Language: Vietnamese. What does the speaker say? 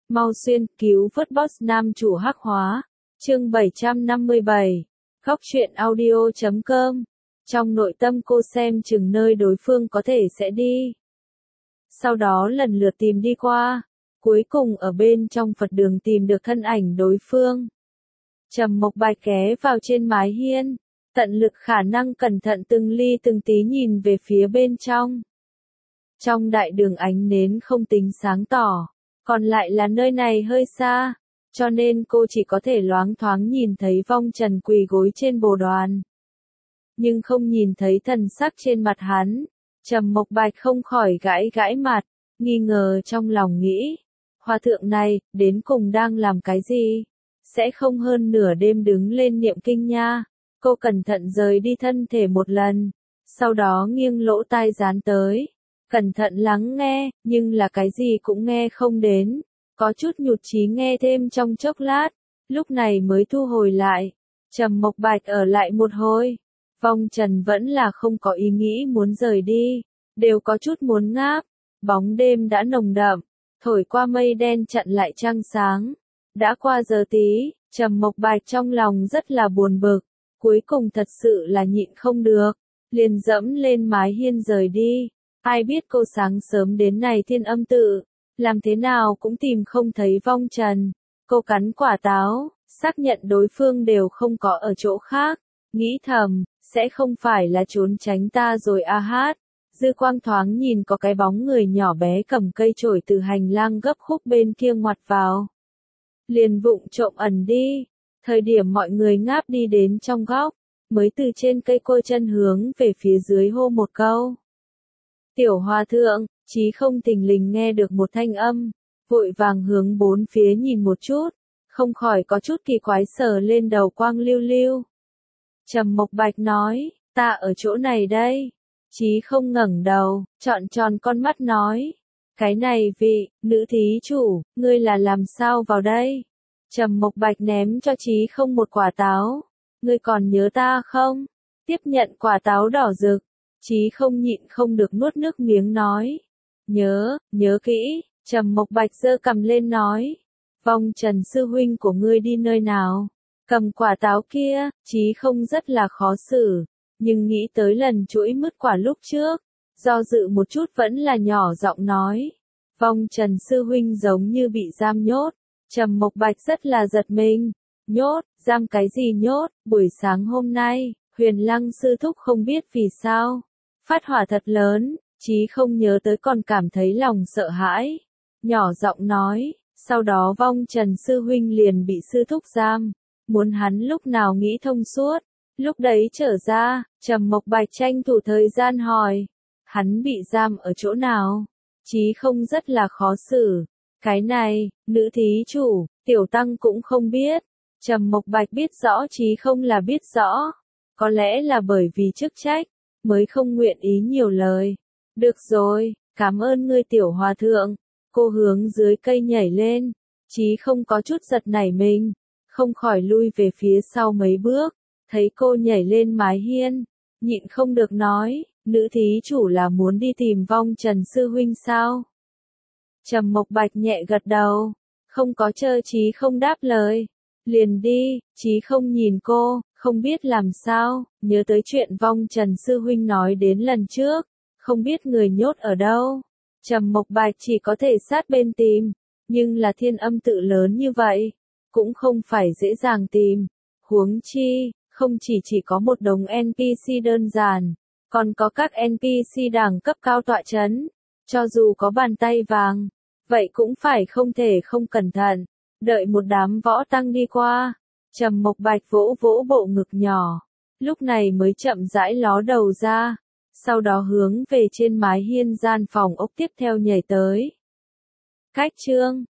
Mau xuyên cứu vớt boss nam chủ hắc hóa. Chương 757. Góc truyện audio.com. Trong nội tâm cô xem chừng nơi đối phương có thể sẽ đi. Sau đó lần lượt tìm đi qua. Cuối cùng ở bên trong Phật đường tìm được thân ảnh đối phương. Trầm Mộc Bạch ghé vào trên mái hiên. Tận lực khả năng cẩn thận từng ly từng tí nhìn về phía bên trong. Trong đại đường ánh nến không tính sáng tỏ. Còn lại là nơi này hơi xa, cho nên cô chỉ có thể loáng thoáng nhìn thấy vong trần quỳ gối trên bồ đoàn. Nhưng không nhìn thấy thần sắc trên mặt hắn. Trầm Mộc Bạch không khỏi gãi gãi mặt, nghi ngờ trong lòng nghĩ. Hòa thượng này, đến cùng đang làm cái gì? Sẽ không hơn nửa đêm đứng lên niệm kinh nha. Cô cẩn thận rời đi thân thể một lần, sau đó nghiêng lỗ tai dán tới. Cẩn thận lắng nghe, nhưng là cái gì cũng nghe không đến. Có chút nhụt chí nghe thêm trong chốc lát, lúc này mới thu hồi lại. Trầm Mộc Bạch ở lại một hồi. Vong trần vẫn là không có ý nghĩ muốn rời đi, đều có chút muốn ngáp. Bóng đêm đã nồng đậm, thổi qua mây đen chặn lại trăng sáng. Đã qua giờ tí, Trầm Mộc Bạch trong lòng rất là buồn bực. Cuối cùng thật sự là nhịn không được, liền dẫm lên mái hiên rời đi. Ai biết cô sáng sớm đến này Thiên Âm Tự, làm thế nào cũng tìm không thấy vong trần. Cô cắn quả táo, xác nhận đối phương đều không có ở chỗ khác. Nghĩ thầm, sẽ không phải là trốn tránh ta rồi a hát. Dư quang thoáng nhìn có cái bóng người nhỏ bé cầm cây chổi từ hành lang gấp khúc bên kia ngoặt vào. Liền vụng trộm ẩn đi. Thời điểm mọi người ngáp đi đến trong góc, mới từ trên cây côi chân hướng về phía dưới hô một câu. Tiểu hòa thượng, Chí không thình lình nghe được một thanh âm, vội vàng hướng bốn phía nhìn một chút, không khỏi có chút kỳ quái sờ lên đầu quang lưu lưu. Trầm Mộc Bạch nói, ta ở chỗ này đây. Chí không ngẩng đầu, trọn tròn con mắt nói, cái này vị, nữ thí chủ, ngươi là làm sao vào đây? Trầm Mộc Bạch ném cho Chí không một quả táo. Ngươi còn nhớ ta không? Tiếp nhận quả táo đỏ rực. Chí không nhịn không được nuốt nước miếng nói. Nhớ kỹ. Trầm Mộc Bạch giơ cầm lên nói. Vong trần sư huynh của ngươi đi nơi nào? Cầm quả táo kia, Chí không rất là khó xử. Nhưng nghĩ tới lần chuỗi mứt quả lúc trước. Do dự một chút vẫn là nhỏ giọng nói. Vong trần sư huynh giống như bị giam nhốt. Trầm Mộc Bạch rất là giật mình. Nhốt, giam cái gì nhốt? Buổi sáng hôm nay, Huyền Lăng sư thúc không biết vì sao. Phát hỏa thật lớn, Chí không nhớ tới còn cảm thấy lòng sợ hãi. Nhỏ giọng nói, sau đó vong trần sư huynh liền bị sư thúc giam. Muốn hắn lúc nào nghĩ thông suốt. Lúc đấy trở ra, Trầm Mộc Bạch tranh thủ thời gian hỏi. Hắn bị giam ở chỗ nào? Chí không rất là khó xử. Cái này, nữ thí chủ, tiểu tăng cũng không biết. Trầm Mộc Bạch biết rõ Chí không là biết rõ. Có lẽ là bởi vì chức trách, mới không nguyện ý nhiều lời. Được rồi, cảm ơn ngươi tiểu hòa thượng. Cô hướng dưới cây nhảy lên. Chí không có chút giật nảy mình. Không khỏi lui về phía sau mấy bước. Thấy cô nhảy lên mái hiên. Nhịn không được nói, nữ thí chủ là muốn đi tìm vong trần sư huynh sao? Trầm Mộc Bạch nhẹ gật đầu, không có chờ Chí không đáp lời, liền đi. Chí không nhìn cô, không biết làm sao, nhớ tới chuyện vong trần sư huynh nói đến lần trước, không biết người nhốt ở đâu. Trầm Mộc Bạch chỉ có thể sát bên tìm, nhưng là Thiên Âm Tự lớn như vậy, cũng không phải dễ dàng tìm. Huống chi, không chỉ có một đống NPC đơn giản, còn có các NPC đẳng cấp cao tọa chấn. Cho dù có bàn tay vàng, vậy cũng phải không thể không cẩn thận. Đợi một đám võ tăng đi qua, Trầm Mộc Bạch vỗ vỗ bộ ngực nhỏ, lúc này mới chậm rãi ló đầu ra, sau đó hướng về trên mái hiên gian phòng ốc tiếp theo nhảy tới. Cách chương